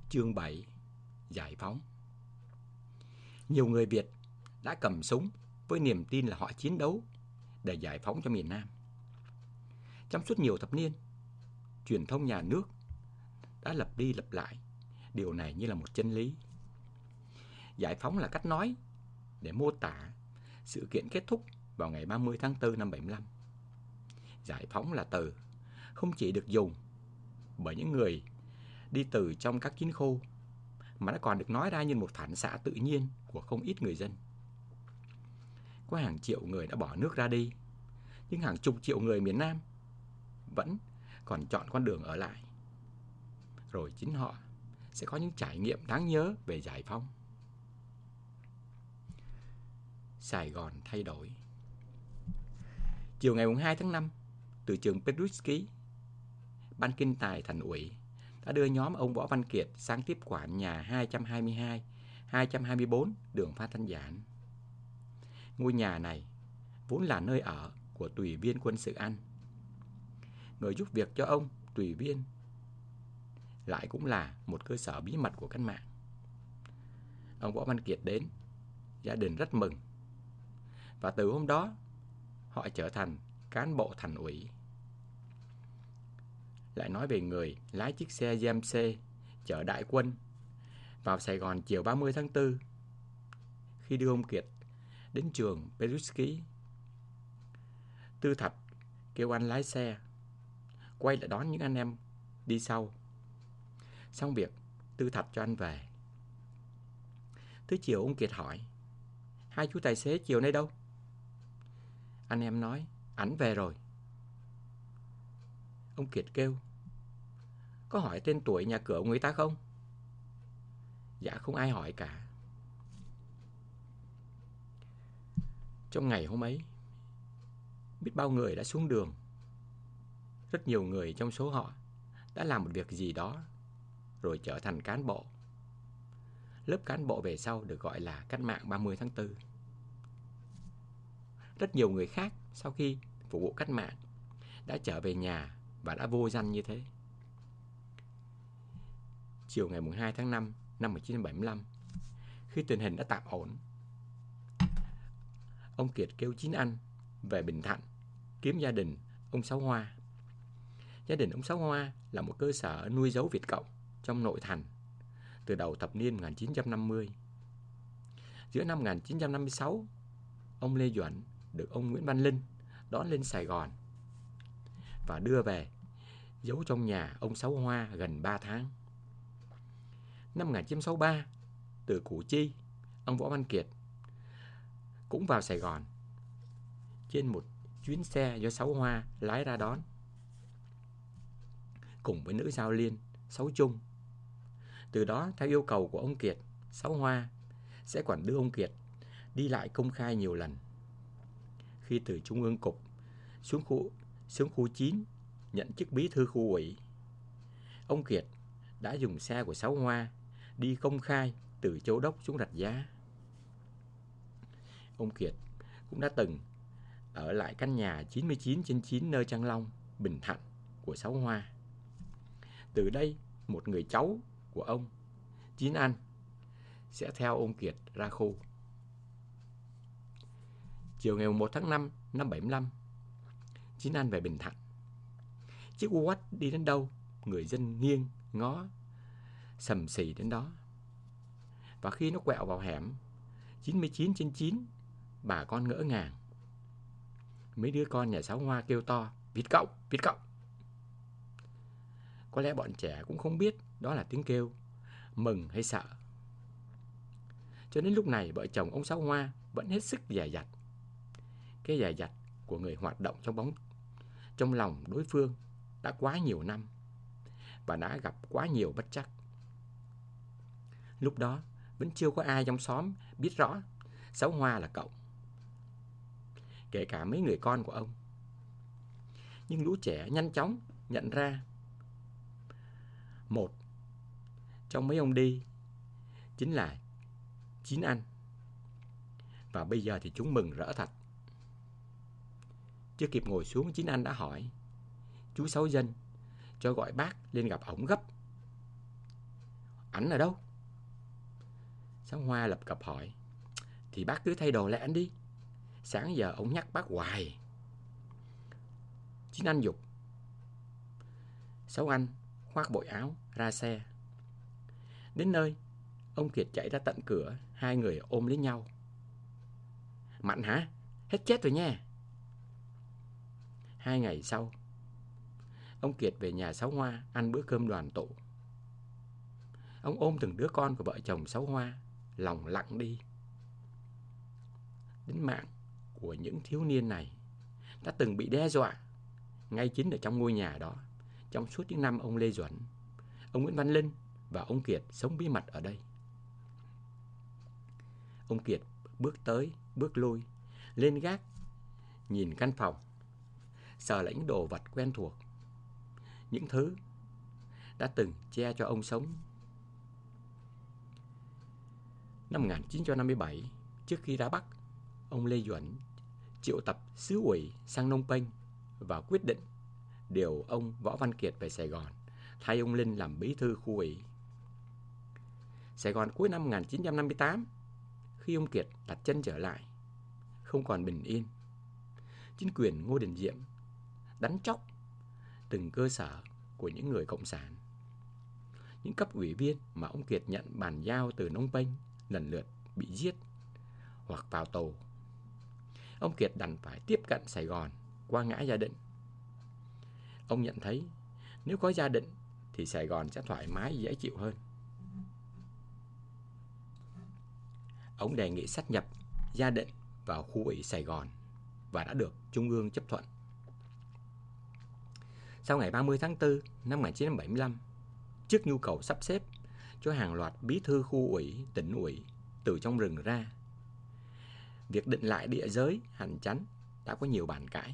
Chương 7: Giải phóng. Nhiều người Việt đã cầm súng với niềm tin là họ chiến đấu để giải phóng cho miền Nam. Trong suốt nhiều thập niên, truyền thông nhà nước đã lặp đi lặp lại điều này như là một chân lý. Giải phóng là cách nói để mô tả sự kiện kết thúc vào ngày 30 tháng 4 năm 75. Giải phóng là từ không chỉ được dùng bởi những người đi từ trong các chiến khu, mà nó còn được nói ra như một phản xạ tự nhiên của không ít người dân. Có hàng triệu người đã bỏ nước ra đi, nhưng hàng chục triệu người miền Nam vẫn còn chọn con đường ở lại. Rồi chính họ sẽ có những trải nghiệm đáng nhớ về giải phóng. Sài Gòn thay đổi. Chiều ngày 2 tháng 5, từ trường Petrusky, Ban Kinh tài Thành ủy đã đưa nhóm ông Võ Văn Kiệt sang tiếp quản nhà 222, 224 đường Phan Thanh Giản. Ngôi nhà này vốn là nơi ở của tùy viên quân sự Anh. Người giúp việc cho ông tùy viên lại cũng là một cơ sở bí mật của cách mạng. Ông Võ Văn Kiệt đến, gia đình rất mừng. Và từ hôm đó, họ trở thành cán bộ thành ủy. Lại nói về người lái chiếc xe GMC chở đại quân vào Sài Gòn chiều 30 tháng 4. Khi đưa ông Kiệt đến trường Petrusky, Tư Thạch kêu anh lái xe quay lại đón những anh em đi sau. Xong việc, Tư Thạch cho anh về. Tới chiều ông Kiệt hỏi: hai chú tài xế chiều nay đâu? Anh em nói: ảnh về rồi. Ông Kiệt kêu: có hỏi tên tuổi nhà cửa người ta không? Dạ không ai hỏi cả. Trong ngày hôm ấy, biết bao người đã xuống đường. Rất nhiều người trong số họ đã làm một việc gì đó rồi trở thành cán bộ. Lớp cán bộ về sau được gọi là cách mạng 30 tháng 4. Rất nhiều người khác sau khi phục vụ cách mạng đã trở về nhà và đã vô danh như thế. Chiều ngày 2 tháng 5 năm 1975, khi tình hình đã tạm ổn, ông Kiệt kêu chín anh về Bình Thạnh kiếm gia đình ông Sáu Hoa. Gia đình ông Sáu Hoa là một cơ sở nuôi giấu Việt Cộng trong nội thành từ đầu thập niên 1950. Giữa năm 1956, ông Lê Duẩn được ông Nguyễn Văn Linh đón lên Sài Gòn và đưa về giấu trong nhà ông Sáu Hoa gần 3 tháng. Năm 1963, từ Củ Chi, ông Võ Văn Kiệt cũng vào Sài Gòn trên một chuyến xe do Sáu Hoa lái ra đón, cùng với nữ giao liên Sáu Trung. Từ đó, theo yêu cầu của ông Kiệt, Sáu Hoa sẽ còn đưa ông Kiệt đi lại công khai nhiều lần. Khi từ Trung ương Cục xuống khu 9 nhận chức bí thư khu ủy, ông Kiệt đã dùng xe của Sáu Hoa đi công khai từ Châu Đốc xuống Rạch Giá. Ông Kiệt cũng đã từng ở lại căn nhà 99/9 nơi Trang Long, Bình Thạnh của Sáu Hoa. Từ đây, một người cháu của ông, Chín Anh, sẽ theo ông Kiệt ra khu. Chiều ngày 1 tháng 5 năm 75, Chín Anh về Bình Thạnh. Chiếc U Quách đi đến đâu, người dân nghiêng ngó sầm xì đến đó. Và khi nó quẹo vào hẻm 99/9, bà con ngỡ ngàng. Mấy đứa con nhà Sáu Hoa kêu to: Việt Cộng, Việt Cộng. Có lẽ bọn trẻ cũng không biết đó là tiếng kêu mừng hay sợ. Cho đến lúc này, vợ chồng ông Sáu Hoa vẫn hết sức dè dặt. Cái dè dặt của người hoạt động trong lòng đối phương đã quá nhiều năm và đã gặp quá nhiều bất trắc. Lúc đó vẫn chưa có ai trong xóm biết rõ Sáu Hoa là Cộng, kể cả mấy người con của ông. Nhưng lũ trẻ nhanh chóng nhận ra một trong mấy ông đi chính là Chín Anh. Và bây giờ thì chúng mừng rỡ thật. Chưa kịp ngồi xuống, Chín Anh đã hỏi: chú Sáu Dân cho gọi bác lên gặp ổng gấp. Ảnh ở đâu? Sáu Hoa lập cập hỏi. Thì bác cứ thay đồ lại anh đi. Sáng giờ ông nhắc bác hoài. Chín Anh giục. Sáu Anh khoác bộ áo ra xe. Đến nơi, ông Kiệt chạy ra tận cửa, hai người ôm lấy nhau. Mạnh hả? Hết chết rồi nha. 2 ngày sau, ông Kiệt về nhà Sáu Hoa ăn bữa cơm đoàn tụ. Ông ôm từng đứa con của vợ chồng Sáu Hoa, lòng lặng đi. Đến mạng của những thiếu niên này đã từng bị đe dọa ngay chính ở trong ngôi nhà đó, trong suốt những năm ông Lê Duẩn, ông Nguyễn Văn Linh và ông Kiệt sống bí mật ở đây. Ông Kiệt bước tới, bước lui, lên gác, nhìn căn phòng, sờ lại những đồ vật quen thuộc, những thứ đã từng che cho ông sống. Năm 1957, trước khi ra Bắc, ông Lê Duẩn triệu tập xứ ủy sang Phnom Penh và quyết định điều ông Võ Văn Kiệt về Sài Gòn, thay ông Linh làm bí thư khu ủy. Sài Gòn cuối năm 1958, khi ông Kiệt đặt chân trở lại, không còn bình yên. Chính quyền Ngô Đình Diệm đánh chóc từng cơ sở của những người cộng sản. Những cấp ủy viên mà ông Kiệt nhận bàn giao từ Phnom Penh lần lượt bị giết hoặc vào tù. Ông Kiệt đành phải tiếp cận Sài Gòn qua ngã Gia Định. Ông nhận thấy nếu có Gia Định thì Sài Gòn sẽ thoải mái dễ chịu hơn. Ông đề nghị sáp nhập Gia Định vào khu ủy Sài Gòn và đã được Trung ương chấp thuận. Sau ngày 30 tháng 4 năm 1975, trước nhu cầu sắp xếp cho hàng loạt bí thư khu ủy, tỉnh ủy từ trong rừng ra, việc định lại địa giới hành chánh đã có nhiều bàn cãi.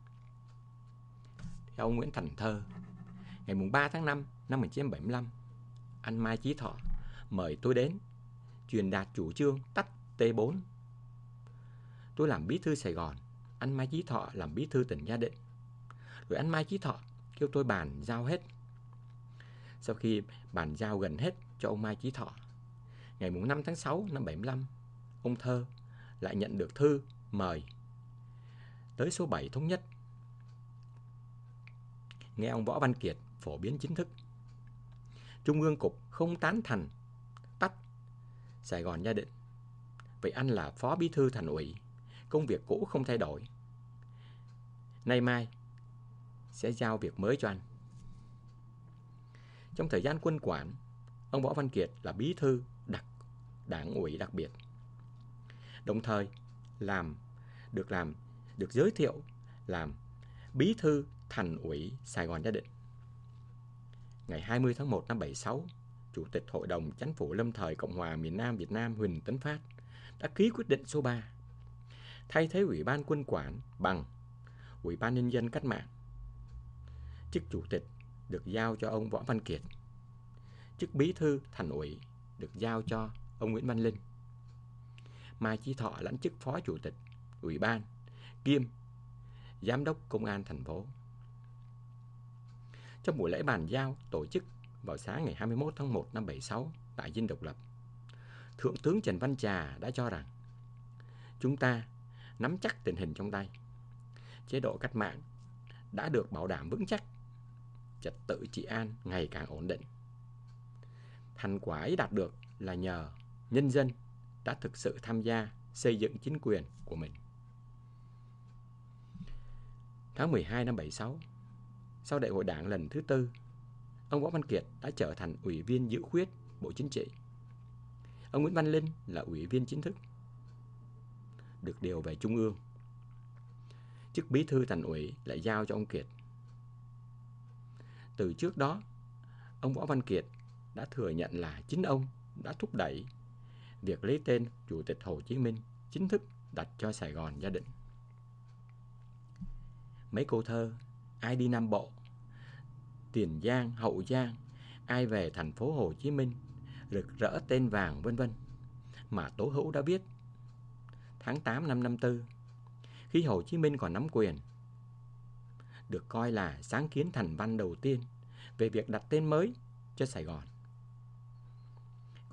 Theo ông Nguyễn Thành Thơ, ngày 3 tháng 5 năm 1975, anh Mai Chí Thọ mời tôi đến truyền đạt chủ trương tách T4. Tôi làm bí thư Sài Gòn, anh Mai Chí Thọ làm bí thư tỉnh Gia Định. Rồi anh Mai Chí Thọ kêu tôi bàn giao hết. Sau khi bàn giao gần hết cho ông Mai Chí Thọ, ngày 5 tháng 6 năm 75, ông Thơ lại nhận được thư mời tới số 7 Thống Nhất. Nghe ông Võ Văn Kiệt phổ biến chính thức. Trung ương cục không tán thành tách Sài Gòn Gia Định. Vậy anh là phó bí thư thành ủy, công việc cũ không thay đổi. Nay mai sẽ giao việc mới cho anh. Trong thời gian quân quản, ông Võ Văn Kiệt là bí thư đảng ủy đặc biệt. Đồng thời được giới thiệu làm bí thư thành ủy Sài Gòn Gia Định. Ngày 20 tháng 1 năm 76, Chủ tịch Hội đồng Chính phủ lâm thời Cộng hòa miền Nam Việt Nam Huỳnh Tấn Phát đã ký quyết định số 3 thay thế Ủy ban Quân quản bằng Ủy ban Nhân dân Cách mạng. Chức chủ tịch được giao cho ông Võ Văn Kiệt. Chức bí thư thành ủy được giao cho ông Nguyễn Văn Linh. Mai Chí Thọ lãnh chức phó chủ tịch Ủy ban kiêm giám đốc công an thành phố. Trong buổi lễ bàn giao tổ chức vào sáng ngày 21 tháng 1 năm 76 tại Dinh Độc Lập, Thượng tướng Trần Văn Trà đã cho rằng chúng ta nắm chắc tình hình trong tay. Chế độ cách mạng đã được bảo đảm vững chắc, trật tự trị an ngày càng ổn định. Thành quả ấy đạt được là nhờ nhân dân đã thực sự tham gia xây dựng chính quyền của mình. Tháng 12 năm 76, sau đại hội đảng lần thứ 4, ông Võ Văn Kiệt đã trở thành ủy viên dự khuyết Bộ Chính trị. Ông Nguyễn Văn Linh là ủy viên chính thức, được điều về Trung ương. Chức bí thư thành ủy lại giao cho ông Kiệt. Từ trước đó, ông Võ Văn Kiệt đã thừa nhận là chính ông đã thúc đẩy việc lấy tên Chủ tịch Hồ Chí Minh chính thức đặt cho Sài Gòn Gia Định. Mấy câu thơ ai đi Nam Bộ, Tiền Giang, Hậu Giang, ai về thành phố Hồ Chí Minh, rực rỡ tên vàng vân vân mà Tố Hữu đã viết tháng 8 năm 54, khi Hồ Chí Minh còn nắm quyền, được coi là sáng kiến thành văn đầu tiên về việc đặt tên mới cho Sài Gòn.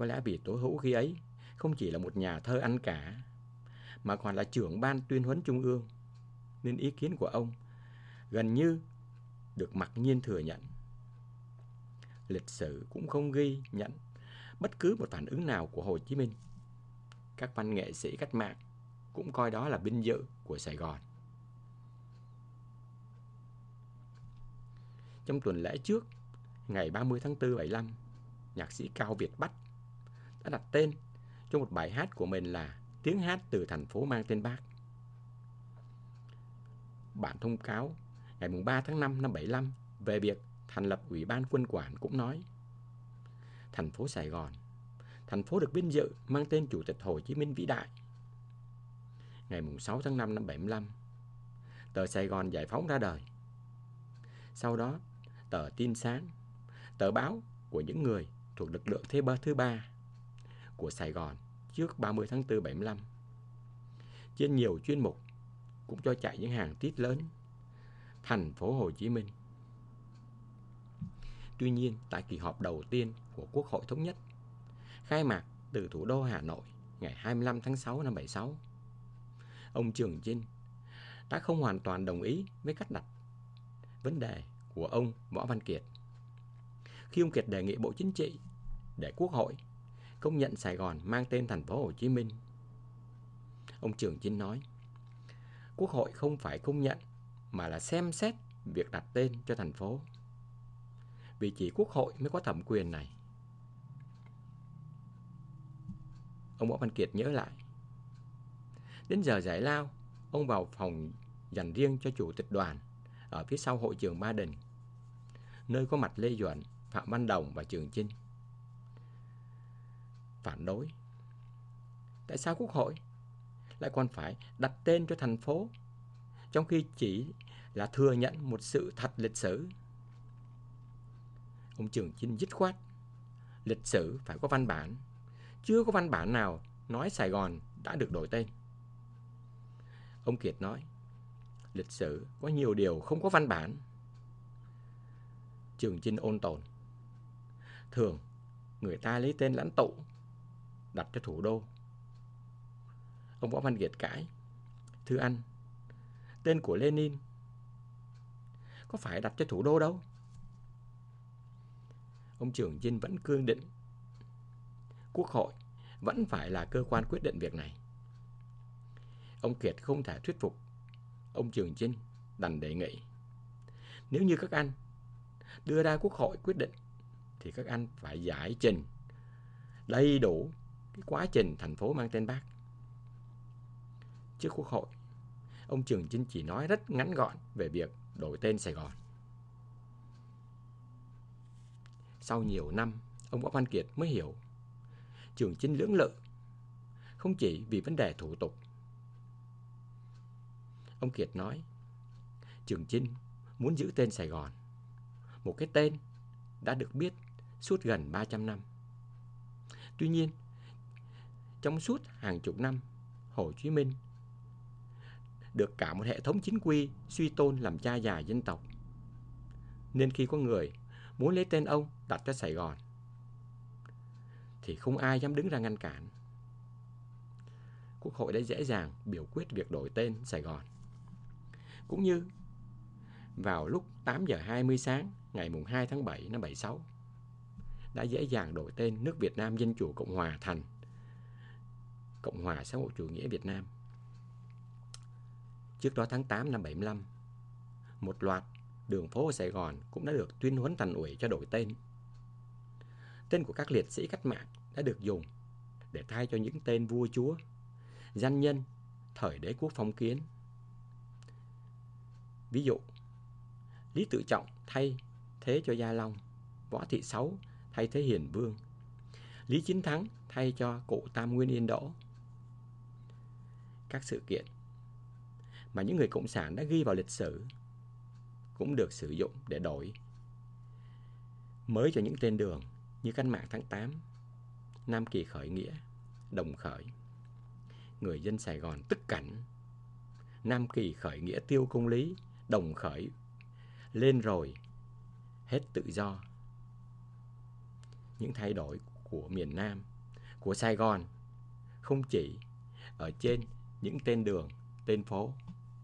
Có lẽ vì Tố Hữu khi ấy không chỉ là một nhà thơ ăn cả, mà còn là trưởng ban tuyên huấn trung ương, nên ý kiến của ông gần như được mặc nhiên thừa nhận. Lịch sử cũng không ghi nhận bất cứ một phản ứng nào của Hồ Chí Minh. Các văn nghệ sĩ cách mạng cũng coi đó là vinh dự của Sài Gòn. Trong tuần lễ trước, ngày 30 tháng 4 75, nhạc sĩ Cao Việt Bách đã đặt tên cho một bài hát của mình là Tiếng hát từ thành phố mang tên Bác. Bản thông cáo ngày 3 tháng 5 năm 75 về việc thành lập Ủy ban Quân quản cũng nói: thành phố Sài Gòn, thành phố được vinh dự mang tên Chủ tịch Hồ Chí Minh vĩ đại. Ngày 6 tháng 5 năm 75, tờ Sài Gòn Giải phóng ra đời. Sau đó, tờ Tin Sáng, tờ báo của những người thuộc lực lượng thứ ba của Sài Gòn trước 30 tháng 4 75, trên nhiều chuyên mục cũng cho chạy những hàng tít lớn: thành phố Hồ Chí Minh. Tuy nhiên, tại kỳ họp đầu tiên của Quốc hội Thống nhất, khai mạc từ thủ đô Hà Nội ngày 25 tháng 6 năm 76, ông Trường Chinh đã không hoàn toàn đồng ý với cách đặt vấn đề của ông Võ Văn Kiệt. Khi ông Kiệt đề nghị Bộ Chính trị để Quốc hội công nhận Sài Gòn mang tên thành phố Hồ Chí Minh, ông Trường Chinh nói: Quốc hội không phải công nhận mà là xem xét việc đặt tên cho thành phố, vì chỉ Quốc hội mới có thẩm quyền này. Ông Võ Văn Kiệt nhớ lại, đến giờ giải lao, ông vào phòng dành riêng cho chủ tịch đoàn ở phía sau hội trường Ba Đình, nơi có mặt Lê Duẩn, Phạm Văn Đồng và Trường Chinh. Phản đối: tại sao Quốc hội lại còn phải đặt tên cho thành phố, trong khi chỉ là thừa nhận một sự thật lịch sử? Ông Trường Chinh dứt khoát: lịch sử phải có văn bản, chưa có văn bản nào nói Sài Gòn đã được đổi tên. Ông Kiệt nói: lịch sử có nhiều điều không có văn bản. Trường Chinh ôn tồn: thường người ta lấy tên lãnh tụ đặt cho thủ đô. Ông Võ Văn Kiệt cãi: thưa anh, tên của Lenin có phải đặt cho thủ đô đâu. Ông Trường Chinh vẫn cương định Quốc hội vẫn phải là cơ quan quyết định việc này. Ông Kiệt không thể thuyết phục ông Trường Chinh, đành đề nghị: nếu như các anh đưa ra Quốc hội quyết định thì các anh phải giải trình đầy đủ cái quá trình thành phố mang tên Bác. Trước Quốc hội, ông Trường Chinh chỉ nói rất ngắn gọn về việc đổi tên Sài Gòn. Sau nhiều năm, ông Võ Văn Kiệt mới hiểu Trường Chinh lưỡng lự không chỉ vì vấn đề thủ tục. Ông Kiệt nói Trường Chinh muốn giữ tên Sài Gòn, một cái tên đã được biết suốt gần 300 năm. Tuy nhiên, trong suốt hàng chục năm, Hồ Chí Minh được cả một hệ thống chính quy suy tôn làm cha già dân tộc, nên khi có người muốn lấy tên ông đặt cho Sài Gòn thì không ai dám đứng ra ngăn cản. Quốc hội đã dễ dàng biểu quyết việc đổi tên Sài Gòn. Cũng như vào lúc 8 giờ 20 sáng ngày 2 tháng 7 năm 76 đã dễ dàng đổi tên nước Việt Nam Dân Chủ Cộng Hòa thành Cộng hòa xã hội chủ nghĩa Việt Nam. Trước đó tháng 8 năm 75, một loạt đường phố ở Sài Gòn cũng đã được tuyên huấn thành ủy cho đổi tên. Tên của các liệt sĩ cách mạng đã được dùng để thay cho những tên vua chúa, danh nhân thời đế quốc phong kiến. Ví dụ, Lý Tự Trọng thay thế cho Gia Long, Võ Thị Sáu thay thế Hiền Vương, Lý Chiến Thắng thay cho cụ Tam Nguyên Yên Đỗ. Các sự kiện mà những người cộng sản đã ghi vào lịch sử cũng được sử dụng để đổi mới cho những tên đường như Cách mạng tháng 8, Nam Kỳ khởi nghĩa, Đồng khởi. Người dân Sài Gòn tức cảnh, Nam Kỳ khởi nghĩa tiêu công lý, Đồng khởi lên rồi hết tự do. Những thay đổi của miền Nam của Sài Gòn không chỉ ở trên những tên đường, tên phố.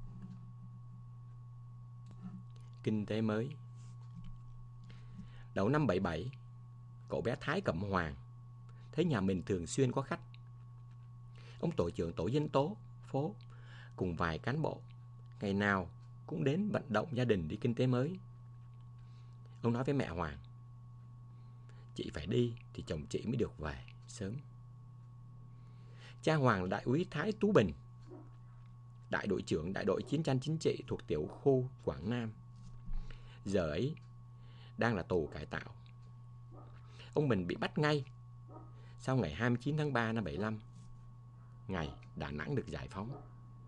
Kinh tế mới. Đầu năm 77, cậu bé Thái Cẩm Hoàng thấy nhà mình thường xuyên có khách. Ông tổ trưởng tổ dân phố cùng vài cán bộ ngày nào cũng đến vận động gia đình đi kinh tế mới. Ông nói với mẹ Hoàng: chị phải đi thì chồng chị mới được về sớm. Cha Hoàng là đại úy Thái Tú Bình, đại đội trưởng đại đội chiến tranh chính trị thuộc tiểu khu Quảng Nam, giờ ấy đang là tù cải tạo. Ông Bình bị bắt ngay sau ngày 29 tháng 3 năm 75, ngày Đà Nẵng được giải phóng.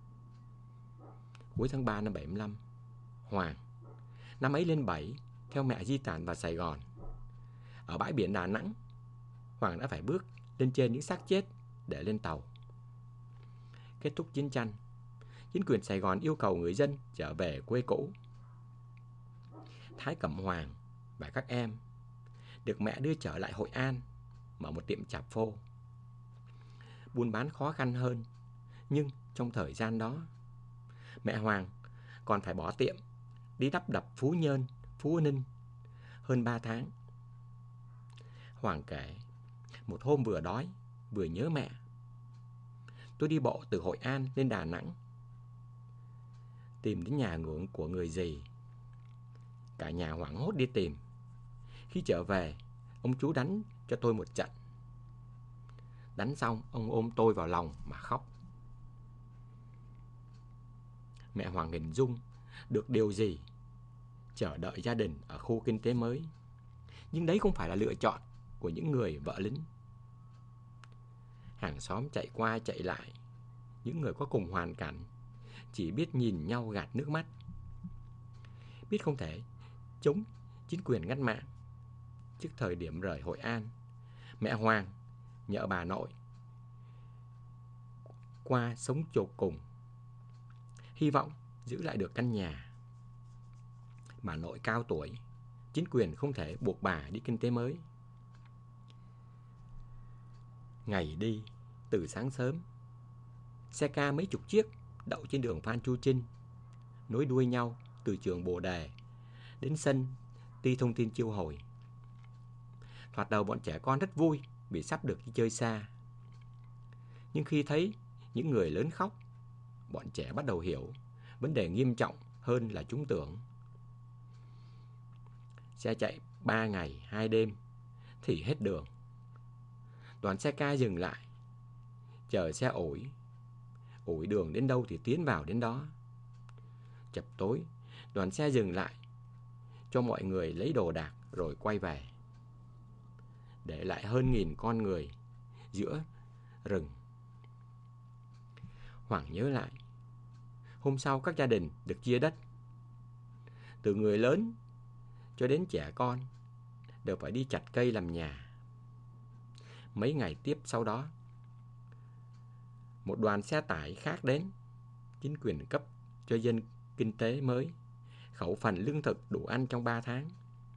Cuối tháng 3 năm 75, Hoàng năm ấy lên 7 theo mẹ di tản vào Sài Gòn. Ở bãi biển Đà Nẵng, Hoàng đã phải bước lên trên những xác chết để lên tàu. Kết thúc chiến tranh, chính quyền Sài Gòn yêu cầu người dân trở về quê cũ. Thái Cẩm Hoàng và các em được mẹ đưa trở lại Hội An, mở một tiệm tạp phô. Buôn bán khó khăn hơn, nhưng trong thời gian đó, mẹ Hoàng còn phải bỏ tiệm đi đắp đập Phú Nhơn, Phú Ninh hơn 3 tháng. Hoàng kể: một hôm vừa đói vừa nhớ mẹ, tôi đi bộ từ Hội An lên Đà Nẵng, tìm đến nhà ngưỡng của người dì. Cả nhà hoảng hốt đi tìm. Khi trở về, ông chú đánh cho tôi một trận. Đánh xong, ông ôm tôi vào lòng mà khóc. Mẹ Hoàng hình dung được điều gì chờ đợi gia đình ở khu kinh tế mới, nhưng đấy không phải là lựa chọn của những người vợ lính. Hàng xóm chạy qua chạy lại, những người có cùng hoàn cảnh chỉ biết nhìn nhau gạt nước mắt. Biết không thể chống chính quyền ngắt mạng. Trước thời điểm rời Hội An, mẹ Hoàng nhờ bà nội qua sống chột cùng, hy vọng giữ lại được căn nhà. Bà nội cao tuổi, chính quyền không thể buộc bà đi kinh tế mới. Ngày đi từ sáng sớm, xe ca mấy chục chiếc đậu trên đường Phan Chu Trinh, nối đuôi nhau từ trường Bồ Đề đến sân Ty Thông Tin Chiêu Hồi. Thoạt đầu bọn trẻ con rất vui vì sắp được đi chơi xa. Nhưng khi thấy những người lớn khóc, bọn trẻ bắt đầu hiểu vấn đề nghiêm trọng hơn là chúng tưởng. Xe chạy 3 ngày 2 đêm thì hết đường. Đoàn xe ca dừng lại, chờ xe ủi đường đến đâu thì tiến vào đến đó. Chập tối, đoàn xe dừng lại cho mọi người lấy đồ đạc rồi quay về, để lại hơn 1000 con người giữa rừng. Hoàng nhớ lại, hôm sau các gia đình được chia đất. Từ người lớn cho đến trẻ con đều phải đi chặt cây làm nhà. Mấy ngày tiếp sau đó, một đoàn xe tải khác đến. Chính quyền cấp cho dân kinh tế mới khẩu phần lương thực đủ ăn trong 3 tháng.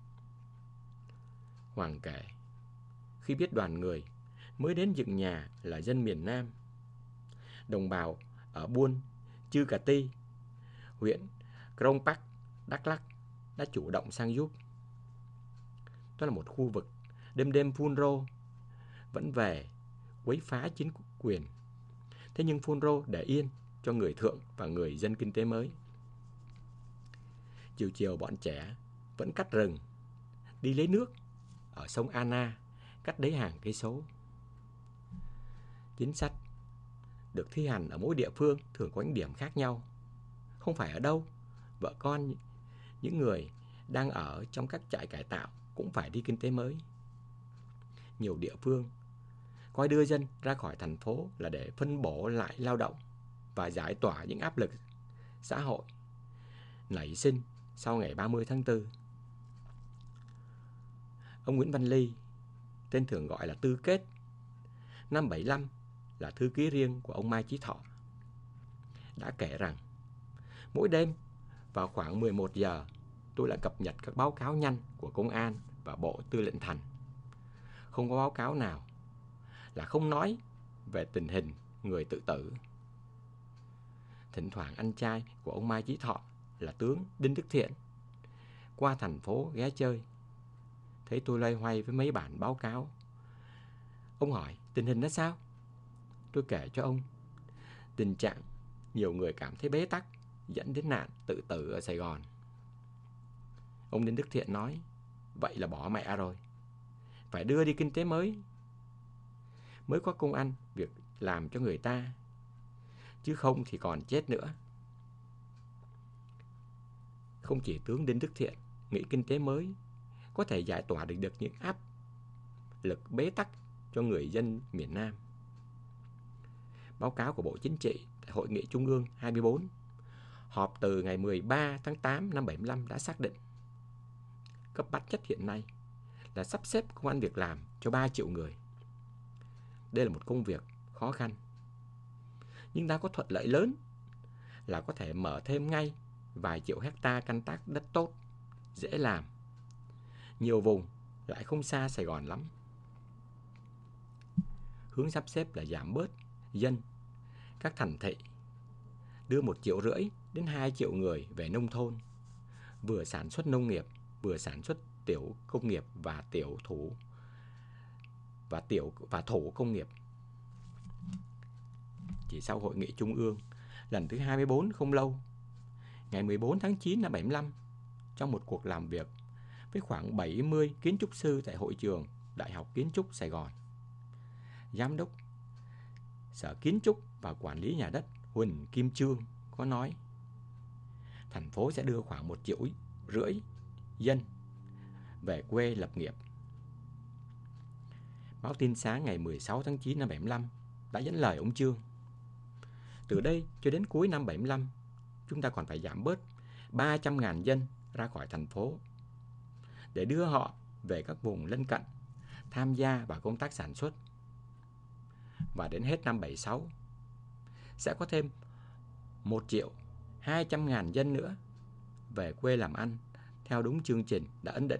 Hoàng kể, khi biết đoàn người mới đến dựng nhà là dân miền Nam, đồng bào ở buôn Chư Cà Ti, huyện Krông Park, Đắk Lắk đã chủ động sang giúp. Đó là một khu vực đêm đêm phun rô vẫn về quấy phá chính quyền. Thế nhưng phun rô để yên cho người thượng và người dân kinh tế mới. Chiều chiều bọn trẻ vẫn cắt rừng, đi lấy nước ở sông Anna, cách đấy hàng cây số. Chính sách được thi hành ở mỗi địa phương thường có những điểm khác nhau. Không phải ở đâu, vợ con những người đang ở trong các trại cải tạo cũng phải đi kinh tế mới. Nhiều địa phương coi đưa dân ra khỏi thành phố là để phân bổ lại lao động và giải tỏa những áp lực xã hội nảy sinh sau ngày 30 tháng 4. Ông Nguyễn Văn Ly, tên thường gọi là Tư Kết, năm 75 là thư ký riêng của ông Mai Chí Thọ, đã kể rằng mỗi đêm vào khoảng 11 giờ tôi lại cập nhật các báo cáo nhanh của công an và Bộ Tư lệnh Thành. Không có báo cáo nào là không nói về tình hình người tự tử. Thỉnh thoảng anh trai của ông Mai Chí Thọ là tướng Đinh Đức Thiện qua thành phố ghé chơi, thấy tôi loay hoay với mấy bản báo cáo. Ông hỏi tình hình nó sao? Tôi kể cho ông tình trạng nhiều người cảm thấy bế tắc dẫn đến nạn tự tử ở Sài Gòn. Ông Đinh Đức Thiện nói, vậy là bỏ mẹ rồi, phải đưa đi kinh tế mới có công ăn việc làm cho người ta, chứ không thì còn chết nữa. Không chỉ tướng Đinh Đức Thiện nghĩ kinh tế mới có thể giải tỏa được những áp lực bế tắc cho người dân miền Nam. Báo cáo của Bộ Chính trị tại Hội nghị Trung ương 24 họp từ ngày 13 tháng 8 năm 75 đã xác định cấp bách nhất hiện nay là sắp xếp công ăn việc làm cho 3 triệu người. Đây là một công việc khó khăn, nhưng đang có thuận lợi lớn là có thể mở thêm ngay vài triệu hecta canh tác đất tốt, dễ làm. Nhiều vùng lại không xa Sài Gòn lắm. Hướng sắp xếp là giảm bớt dân các thành thị, đưa 1,5 triệu đến 2 triệu người về nông thôn, vừa sản xuất nông nghiệp, vừa sản xuất tiểu công nghiệp và thủ công nghiệp. Chỉ sau Hội nghị Trung ương lần thứ 24 không lâu, ngày 14 tháng 9 năm 75, trong một cuộc làm việc với khoảng 70 kiến trúc sư tại hội trường Đại học Kiến trúc Sài Gòn, Giám đốc Sở Kiến trúc và Quản lý Nhà đất Huỳnh Kim Chương có nói thành phố sẽ đưa khoảng 1,5 triệu dân về quê lập nghiệp. Báo Tin Sáng ngày 16 tháng 9 năm 75 đã dẫn lời ông Chương. Từ đây cho đến cuối năm 75, chúng ta còn phải giảm bớt 300.000 dân ra khỏi thành phố để đưa họ về các vùng lân cận tham gia vào công tác sản xuất. Và đến hết năm 76 sẽ có thêm 1.200.000 dân nữa về quê làm ăn theo đúng chương trình đã ấn định.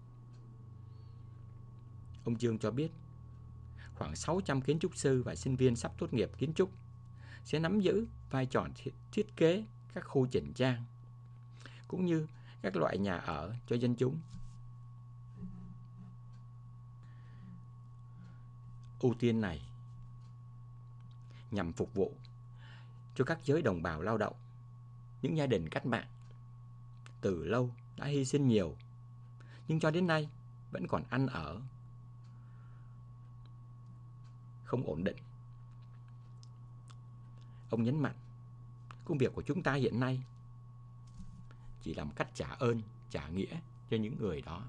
Ông Chương cho biết khoảng 600 kiến trúc sư và sinh viên sắp tốt nghiệp kiến trúc sẽ nắm giữ vai trò thiết kế các khu chỉnh trang cũng như các loại nhà ở cho dân chúng. Ưu tiên này nhằm phục vụ cho các giới đồng bào lao động, những gia đình cách mạng từ lâu đã hy sinh nhiều, nhưng cho đến nay vẫn còn ăn ở không ổn định. Ông nhấn mạnh, công việc của chúng ta hiện nay chỉ là một cách trả ơn, trả nghĩa cho những người đó.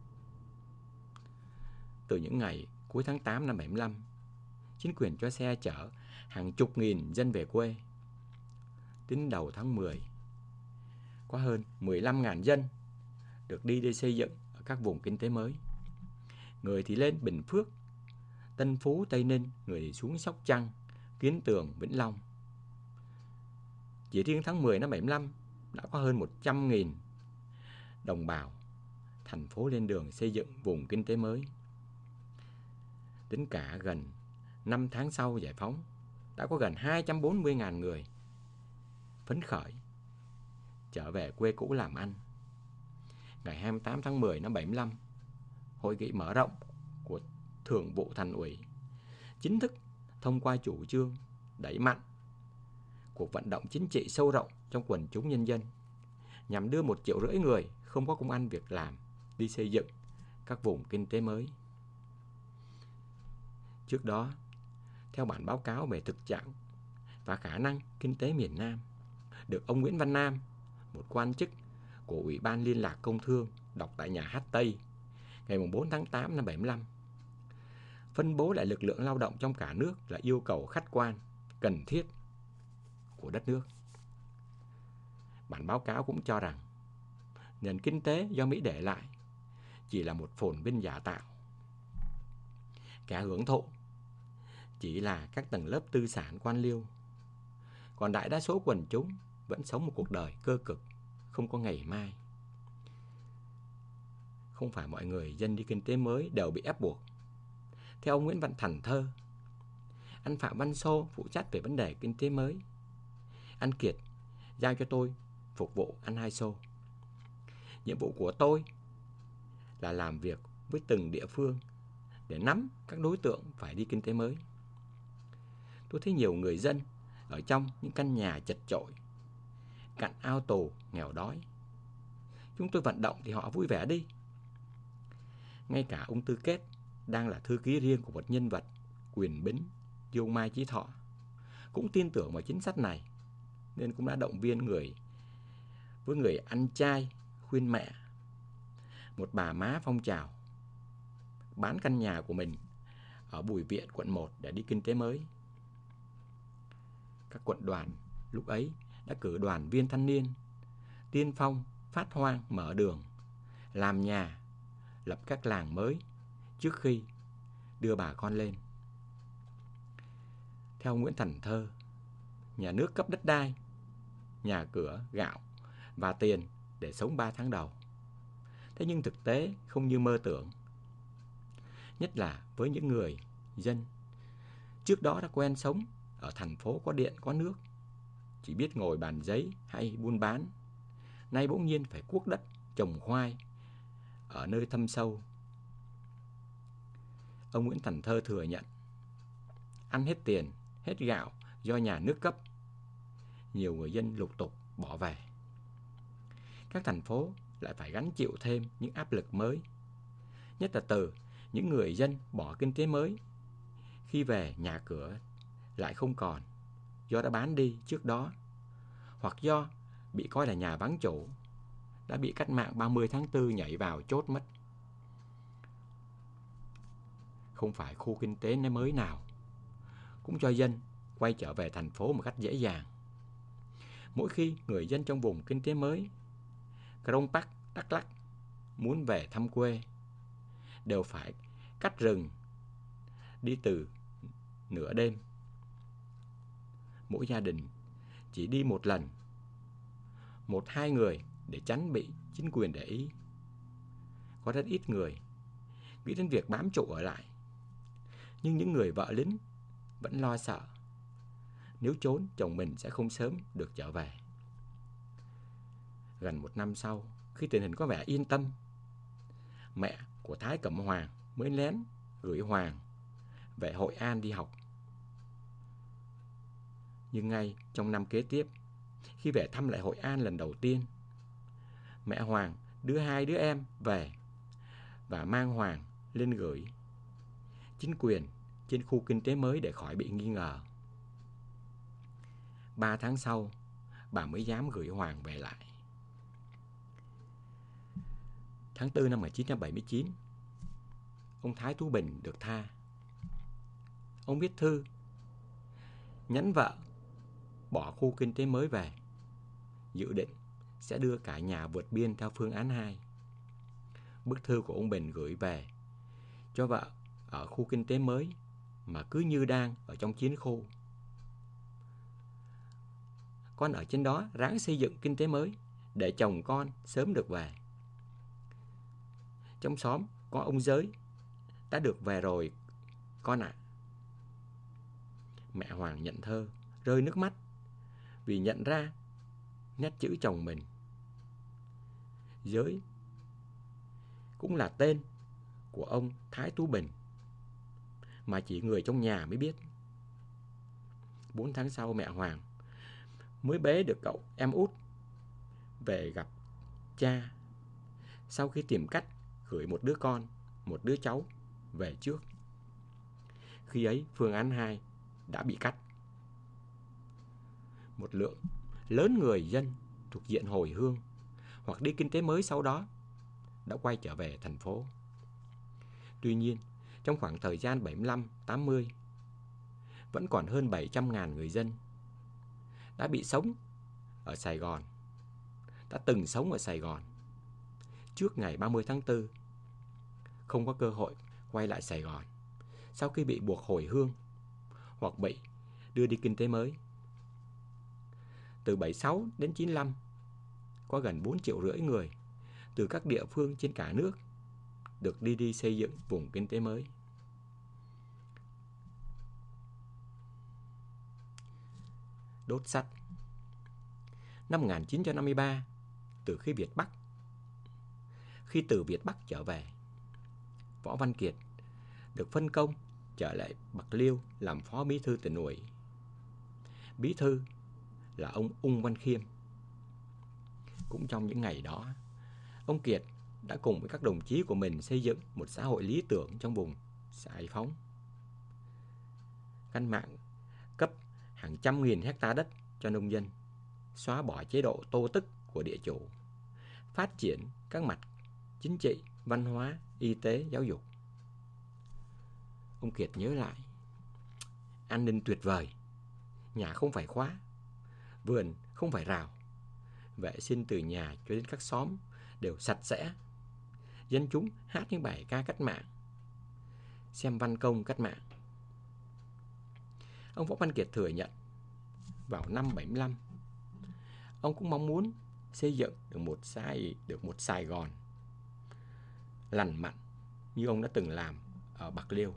Từ những ngày cuối tháng 8 năm 75, chính quyền cho xe chở hàng chục nghìn dân về quê. Đến đầu tháng 10, có hơn 15.000 dân được đi xây dựng ở các vùng kinh tế mới. Người thì lên Bình Phước, Tân Phú, Tây Ninh, người thì xuống Sóc Trăng, Kiến Tường, Vĩnh Long. Chỉ riêng tháng 10 năm 75 đã có hơn 100.000 đồng bào thành phố lên đường xây dựng vùng kinh tế mới. Đến cả gần 5 tháng sau giải phóng, đã có gần 240.000 người phấn khởi trở về quê cũ làm ăn. Ngày 28 tháng 10 năm 75, hội nghị mở rộng của Thường vụ Thành ủy chính thức thông qua chủ trương đẩy mạnh cuộc vận động chính trị sâu rộng trong quần chúng nhân dân nhằm đưa 1,5 triệu người không có công ăn việc làm đi xây dựng các vùng kinh tế mới. Trước đó, theo bản báo cáo về thực trạng và khả năng kinh tế miền Nam được ông Nguyễn Văn Nam, một quan chức của Ủy ban Liên lạc Công thương, đọc tại nhà hát Tây ngày 4 tháng 8 năm 75, phân bố lại lực lượng lao động trong cả nước là yêu cầu khách quan, cần thiết của đất nước. Bản báo cáo cũng cho rằng nền kinh tế do Mỹ để lại chỉ là một phồn vinh giả tạo. Kẻ hưởng thụ chỉ là các tầng lớp tư sản quan liêu, còn đại đa số quần chúng vẫn sống một cuộc đời cơ cực, không có ngày mai. Không phải mọi người dân đi kinh tế mới đều bị ép buộc. Theo ông Nguyễn Văn Thành Thơ, anh Phạm Văn Sô phụ trách về vấn đề kinh tế mới. Anh Kiệt giao cho tôi phục vụ anh Hai Sô. Nhiệm vụ của tôi là làm việc với từng địa phương để nắm các đối tượng phải đi kinh tế mới. Tôi thấy nhiều người dân ở trong những căn nhà chật chội, cạnh ao tù, nghèo đói. Chúng tôi vận động thì họ vui vẻ đi. Ngay cả ông Tư Kết, đang là thư ký riêng của một nhân vật quyền bính như ông Mai Chí Thọ, cũng tin tưởng vào chính sách này, nên cũng đã động viên với người ăn chay khuyên mẹ, một bà má phong trào, bán căn nhà của mình ở Bùi Viện, quận 1 để đi kinh tế mới. Các quận đoàn lúc ấy đã cử đoàn viên thanh niên tiên phong phát hoang mở đường, làm nhà, lập các làng mới trước khi đưa bà con lên. Theo Nguyễn Thành Thơ, nhà nước cấp đất đai, nhà cửa, gạo và tiền để sống 3 tháng đầu. Thế nhưng thực tế không như mơ tưởng. Nhất là với những người dân trước đó đã quen sống ở thành phố có điện có nước, chỉ biết ngồi bàn giấy hay buôn bán, nay bỗng nhiên phải cuốc đất trồng khoai ở nơi thâm sâu. Ông Nguyễn Thành Thơ thừa nhận ăn hết tiền, hết gạo do nhà nước cấp. Nhiều người dân lục tục bỏ về. Các thành phố lại phải gánh chịu thêm những áp lực mới, nhất là từ những người dân bỏ kinh tế mới. Khi về, nhà cửa lại không còn, do đã bán đi trước đó, hoặc do bị coi là nhà vắng chủ, đã bị cách mạng 30 tháng 4 nhảy vào chốt mất. Không phải khu kinh tế mới nào cũng cho dân quay trở về thành phố một cách dễ dàng. Mỗi khi người dân trong vùng kinh tế mới Krông Bắc, Đắk Lắk muốn về thăm quê, đều phải cắt rừng đi từ nửa đêm. Mỗi gia đình chỉ đi một lần, 1-2 người để tránh bị chính quyền để ý. Có rất ít người nghĩ đến việc bám trụ ở lại. Nhưng những người vợ lính vẫn lo sợ, nếu trốn chồng mình sẽ không sớm được trở về. Gần 1 năm sau, khi tình hình có vẻ yên tâm, mẹ của Thái Cẩm Hoàng mới lén gửi Hoàng về Hội An đi học. Nhưng ngay trong năm kế tiếp, khi về thăm lại Hội An lần đầu tiên, mẹ Hoàng đưa 2 đứa em về và mang Hoàng lên gửi chính quyền trên khu kinh tế mới để khỏi bị nghi ngờ. 3 tháng sau, bà mới dám gửi Hoàng về lại. Tháng 4 năm 1979, ông Thái Tú Bình được tha. Ông viết thư nhắn vợ bỏ khu kinh tế mới về, dự định sẽ đưa cả nhà vượt biên theo phương án 2. Bức thư của ông Bình gửi về cho vợ ở khu kinh tế mới mà cứ như đang ở trong chiến khu. Con ở trên đó ráng xây dựng kinh tế mới để chồng con sớm được về. Trong xóm có ông Giới đã được về rồi con ạ. Mẹ Hoàng nhận thơ rơi nước mắt vì nhận ra nét chữ chồng mình. Giới cũng là tên của ông Thái Tú Bình mà chỉ người trong nhà mới biết. 4 tháng sau, mẹ Hoàng mới bế được cậu em út về gặp cha, sau khi tìm cách gửi một đứa con, một đứa cháu về trước. Khi ấy phương án 2 đã bị cắt. Một lượng lớn người dân thuộc diện hồi hương hoặc đi kinh tế mới sau đó đã quay trở về thành phố. Tuy nhiên, trong khoảng thời gian 75-80, vẫn còn hơn 700.000 người dân đã bị sống ở Sài Gòn, đã từng sống ở Sài Gòn trước ngày 30 tháng 4, không có cơ hội quay lại Sài Gòn sau khi bị buộc hồi hương hoặc bị đưa đi kinh tế mới. Từ 76 đến 95, có gần 4,5 triệu người từ các địa phương trên cả nước được đi xây dựng vùng kinh tế mới. đốt sắt. Năm 1953, khi từ Việt Bắc trở về, Võ Văn Kiệt được phân công trở lại Bạc Liêu làm phó bí thư tỉnh ủy. Bí thư là ông Ung Văn Khiêm. Cũng trong những ngày đó, ông Kiệt đã cùng với các đồng chí của mình xây dựng một xã hội lý tưởng trong vùng Giải Phóng. Cách mạng cấp hàng trăm nghìn hectare đất cho nông dân, xóa bỏ chế độ tô tức của địa chủ, phát triển các mặt chính trị, văn hóa, y tế, giáo dục. Ông Kiệt nhớ lại, an ninh tuyệt vời, nhà không phải khóa, vườn không phải rào, vệ sinh từ nhà cho đến các xóm đều sạch sẽ, dân chúng hát những bài ca cách mạng, xem văn công cách mạng. Ông Võ Văn Kiệt thừa nhận, vào năm 75, ông cũng mong muốn xây dựng được một Sài Gòn lành mạnh như ông đã từng làm ở Bạc Liêu.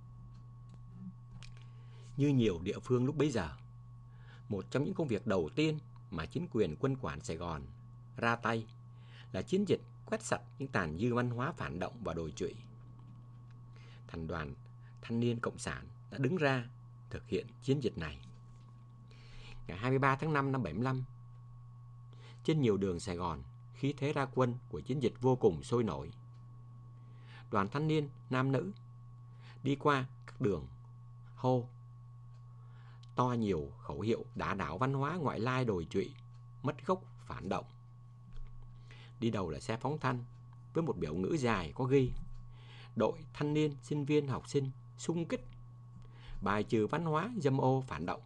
Như nhiều địa phương lúc bấy giờ, một trong những công việc đầu tiên mà chính quyền quân quản Sài Gòn ra tay là chiến dịch quét sạch những tàn dư văn hóa phản động và đồi trụy. Thành đoàn Thanh niên Cộng sản đã đứng ra thực hiện chiến dịch này. Ngày 23 tháng 5 năm 75, trên nhiều đường Sài Gòn, khí thế ra quân của chiến dịch vô cùng sôi nổi. Đoàn thanh niên nam nữ đi qua các đường hô to nhiều khẩu hiệu đả đảo văn hóa ngoại lai đồi trụy, mất gốc phản động. Đi đầu là xe phóng thanh với một biểu ngữ dài có ghi: đội thanh niên, sinh viên, học sinh xung kích bài trừ văn hóa dâm ô phản động.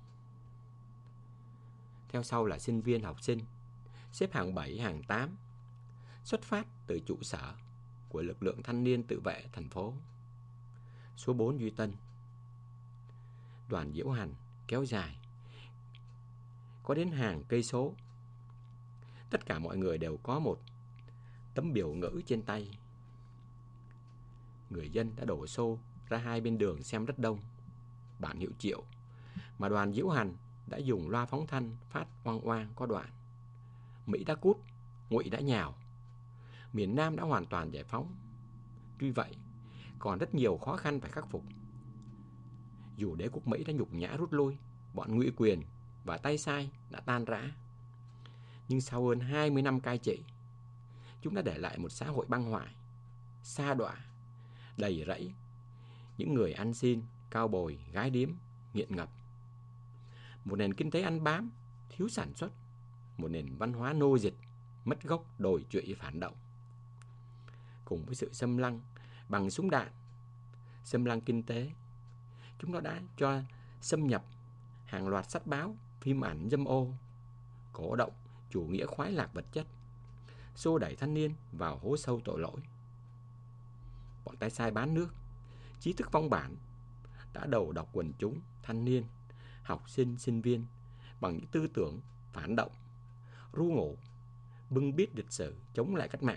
Theo sau là sinh viên, học sinh xếp hàng 7, hàng 8, xuất phát từ trụ sở của lực lượng thanh niên tự vệ thành phố, số 4 Duy Tân. Đoàn diễu hành kéo dài có đến hàng cây số. Tất cả mọi người đều có một tấm biểu ngữ trên tay. Người dân đã đổ xô ra hai bên đường xem rất đông. Bản hiệu triệu mà đoàn diễu hành đã dùng loa phóng thanh phát oang oang có đoạn: Mỹ đã cút, Ngụy đã nhào, miền Nam đã hoàn toàn giải phóng. Tuy vậy, còn rất nhiều khó khăn phải khắc phục. Dù đế quốc Mỹ đã nhục nhã rút lui, bọn ngụy quyền và tay sai đã tan rã, nhưng sau hơn 20 năm cai trị, chúng đã để lại một xã hội băng hoại, sa đọa, đầy rẫy những người ăn xin, cao bồi, gái điếm, nghiện ngập. Một nền kinh tế ăn bám, thiếu sản xuất, một nền văn hóa nô dịch, mất gốc, đồi trụy, phản động. Cùng với sự xâm lăng bằng súng đạn, xâm lăng kinh tế, chúng nó đã cho xâm nhập hàng loạt sách báo, phim ảnh dâm ô, cổ động chủ nghĩa khoái lạc vật chất, xô đẩy thanh niên vào hố sâu tội lỗi. Bọn tay sai bán nước, trí thức vong bản đã đầu độc quần chúng, thanh niên, học sinh, sinh viên bằng những tư tưởng phản động, ru ngủ, bưng bít lịch sử, chống lại cách mạng.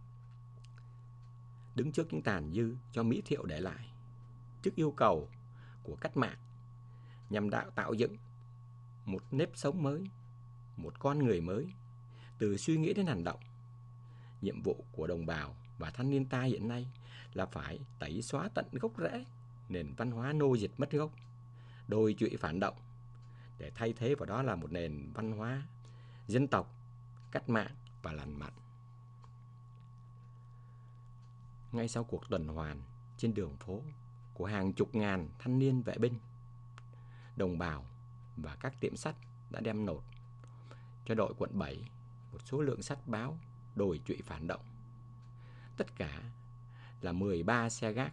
Đứng trước những tàn dư do Mỹ Thiệu để lại, trước yêu cầu của cách mạng nhằm tạo dựng một nếp sống mới, một con người mới, từ suy nghĩ đến hành động, nhiệm vụ của đồng bào và thanh niên ta hiện nay là phải tẩy xóa tận gốc rễ nền văn hóa nô dịch mất gốc, đồi trụy phản động, để thay thế vào đó là một nền văn hóa dân tộc, cách mạng và lành mạnh. Ngay sau cuộc tuần hoàn trên đường phố của hàng chục ngàn thanh niên vệ binh, đồng bào và các tiệm sắt đã đem nộp cho đội quận 7 một số lượng sách báo đồi trụy phản động. Tất cả là 13 xe gác.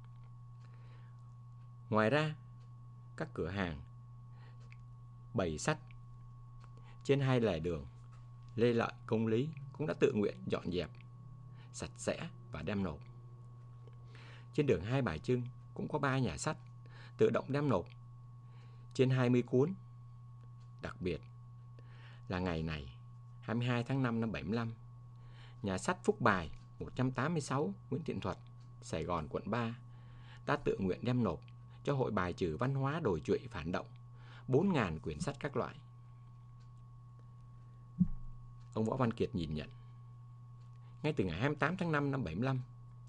Ngoài ra, các cửa hàng bày sắt trên hai lề đường Lê Lợi, Công Lý cũng đã tự nguyện dọn dẹp sạch sẽ và đem nộp. Trên đường Hai Bà Trưng cũng có 3 nhà sắt tự động đem nộp trên 20 cuốn. Đặc biệt là ngày này, 22 tháng 5 năm 75, nhà sắt Phúc Bài 186 Nguyễn Thiện Thuật, Sài Gòn, quận 3 đã tự nguyện đem nộp cho Hội bài trừ văn hóa đồi trụy phản động 4.000 quyển sách các loại. Ông Võ Văn Kiệt nhìn nhận. Ngay từ ngày 28 tháng 5 năm 75,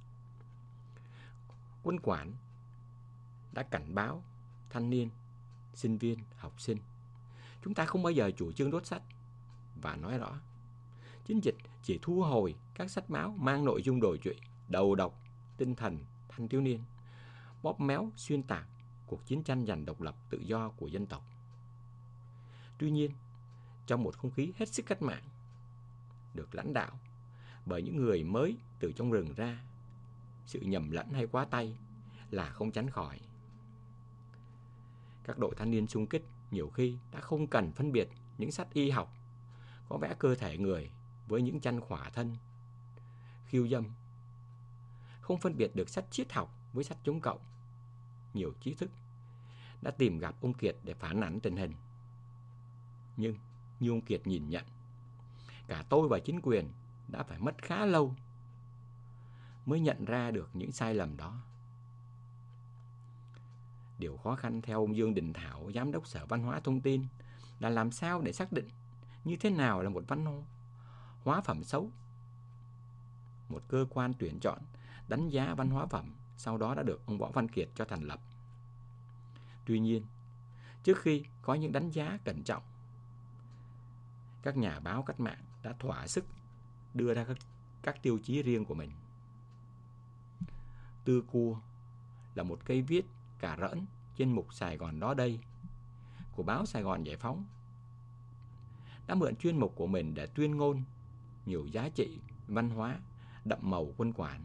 Quân quản đã cảnh báo thanh niên, sinh viên, học sinh: chúng ta không bao giờ chủ trương đốt sách, và nói rõ chiến dịch chỉ thu hồi các sách báo mang nội dung đồi trụy, đầu độc tinh thần thanh thiếu niên, bóp méo xuyên tạc cuộc chiến tranh giành độc lập tự do của dân tộc. Tuy nhiên, trong một không khí hết sức cách mạng, được lãnh đạo bởi những người mới từ trong rừng ra, sự nhầm lẫn hay quá tay là không tránh khỏi. Các đội thanh niên xung kích nhiều khi đã không cần phân biệt những sách y học có vẽ cơ thể người với những tranh khỏa thân khiêu dâm, không phân biệt được sách triết học với sách chống cộng. Nhiều trí thức đã tìm gặp ông Kiệt để phản ảnh tình hình. Nhưng như ông Kiệt nhìn nhận, cả tôi và chính quyền đã phải mất khá lâu mới nhận ra được những sai lầm đó. Điều khó khăn theo ông Dương Đình Thảo, Giám đốc Sở Văn hóa Thông tin, là làm sao để xác định như thế nào là một văn hóa phẩm xấu. Một cơ quan tuyển chọn đánh giá văn hóa phẩm sau đó đã được ông Võ Văn Kiệt cho thành lập. Tuy nhiên, trước khi có những đánh giá cẩn trọng, các nhà báo cách mạng đã thỏa sức đưa ra các tiêu chí riêng của mình. Tư Cua là một cây viết cà rỡn trên mục Sài Gòn đó đây của báo Sài Gòn Giải Phóng, đã mượn chuyên mục của mình để tuyên ngôn nhiều giá trị văn hóa đậm màu quân quản.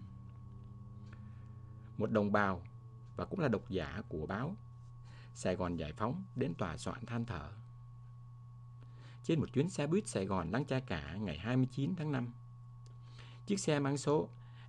Một đồng bào và cũng là độc giả của báo Sài Gòn Giải Phóng đến tòa soạn than thở. Trên một chuyến xe buýt Sài Gòn Lăng Cha Cả ngày 29 tháng 5, chiếc xe mang số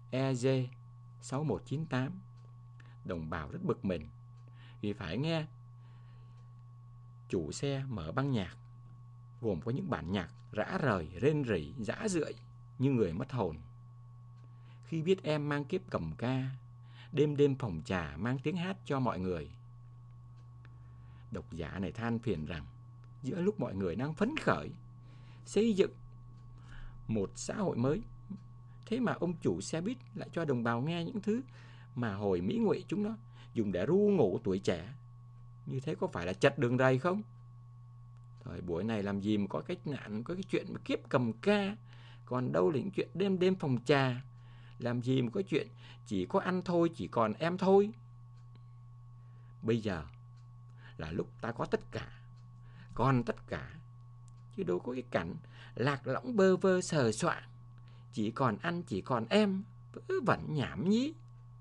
EG6198, đồng bào rất bực mình vì phải nghe chủ xe mở băng nhạc gồm có những bản nhạc rã rời, rên rỉ, rã rượi như người mất hồn. Khi biết em mang kiếp cầm ca, đêm đêm phòng trà mang tiếng hát cho mọi người. Độc giả này than phiền rằng giữa lúc mọi người đang phấn khởi xây dựng một xã hội mới, thế mà ông chủ xe buýt lại cho đồng bào nghe những thứ mà hồi Mỹ Ngụy chúng nó dùng để ru ngủ tuổi trẻ. Như thế có phải là chật đường ray không? Thời buổi này làm gì mà có cách nạn, có cái chuyện mà kiếp cầm ca, còn đâu là những chuyện đêm đêm phòng trà. Làm gì mà có chuyện chỉ có ăn thôi, chỉ còn em thôi. Bây giờ là lúc ta có tất cả, còn tất cả, chứ đâu có cái cảnh lạc lõng bơ vơ sờ soạng, chỉ còn ăn, chỉ còn em, vớ vẩn nhảm nhí.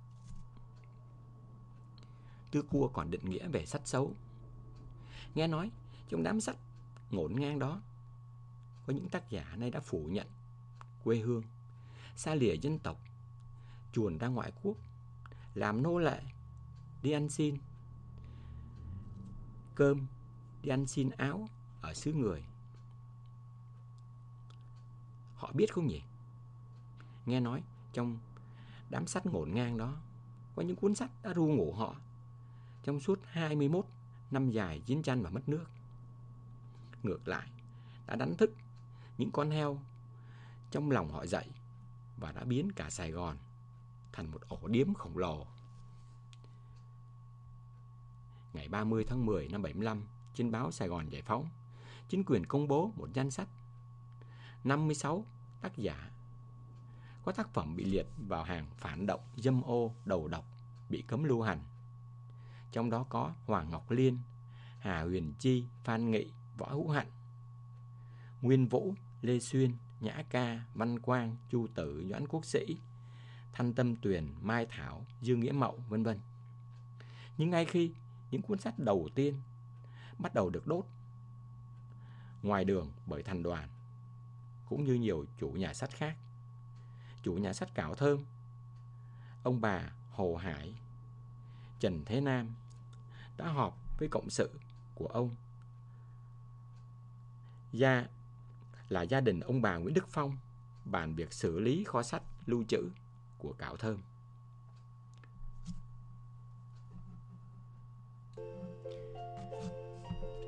Tư Cua còn định nghĩa về sách xấu. Nghe nói trong đám sách ngổn ngang đó, có những tác giả nay đã phủ nhận quê hương, xa lìa dân tộc, chuồn ra ngoại quốc, làm nô lệ, đi ăn xin cơm, đi ăn xin áo ở xứ người. Họ biết không nhỉ? Nghe nói trong đám sách ngổn ngang đó có những cuốn sách đã ru ngủ họ trong suốt 21 năm dài chiến tranh và mất nước. Ngược lại, đã đánh thức những con heo trong lòng họ dậy và đã biến cả Sài Gòn thành một ổ điếm khổng lồ. Ngày 30 tháng 10 năm 75, trên báo Sài Gòn Giải Phóng, chính quyền công bố một danh sách 56 tác giả có tác phẩm bị liệt vào hàng phản động, dâm ô, đầu độc, bị cấm lưu hành. Trong đó có Hoàng Ngọc Liên, Hà Huyền Chi, Phan Nghị, Võ Hữu Hạnh, Nguyên Vũ, Lê Xuyên, Nhã Ca, Văn Quang, Chu Tử, Doãn Quốc Sĩ, Thanh Tâm Tuyền, Mai Thảo, Dương Nghĩa Mậu, vân vân. Nhưng ngay khi những cuốn sách đầu tiên bắt đầu được đốt ngoài đường bởi thành đoàn, cũng như nhiều chủ nhà sách khác, chủ nhà sách Cảo Thơm, ông bà Hồ Hải, Trần Thế Nam đã họp với cộng sự của ông gia đình ông bà Nguyễn Đức Phong bàn việc xử lý kho sách lưu trữ của Cảo Thơm.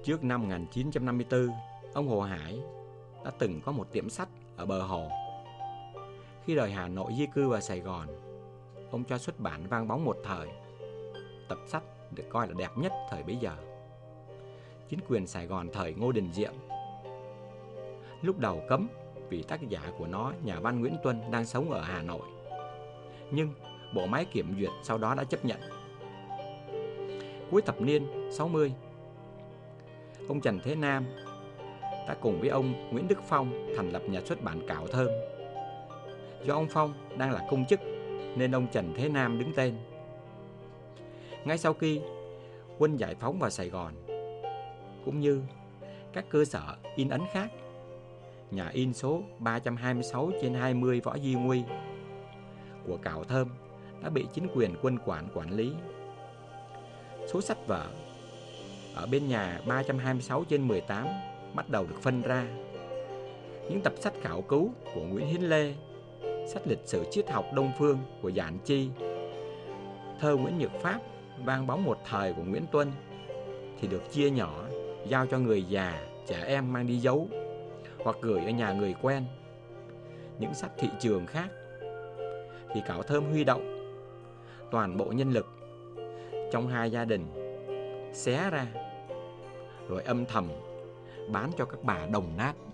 Trước năm 1954, ông Hồ Hải đã từng có một tiệm sách ở bờ hồ. Khi rời Hà Nội di cư vào Sài Gòn, ông cho xuất bản Vang Bóng Một Thời, tập sách được coi là đẹp nhất thời bấy giờ. Chính quyền Sài Gòn thời Ngô Đình Diệm lúc đầu cấm vì tác giả của nó, nhà văn Nguyễn Tuân, đang sống ở Hà Nội. Nhưng bộ máy kiểm duyệt sau đó đã chấp nhận. Cuối thập niên 60, ông Trần Thế Nam đã cùng với ông Nguyễn Đức Phong thành lập nhà xuất bản Cảo Thơm. Do ông Phong đang là công chức nên ông Trần Thế Nam đứng tên. Ngay sau khi quân giải phóng vào Sài Gòn, cũng như các cơ sở in ấn khác, nhà in số 326/20 Võ Duy Nguy của Cảo Thơm đã bị chính quyền quân quản lý. Số sách vở ở bên nhà 326/18 bắt đầu được phân ra. Những tập sách khảo cứu của Nguyễn Hiến Lê, sách lịch sử triết học Đông Phương của Giản Chi, thơ Nguyễn Nhược Pháp, Vang Bóng Một Thời của Nguyễn Tuân thì được chia nhỏ, giao cho người già, trẻ em mang đi giấu hoặc gửi ở nhà người quen. Những sách thị trường khác thì Cảo Thơm huy động toàn bộ nhân lực trong hai gia đình xé ra rồi âm thầm bán cho các bà đồng nát.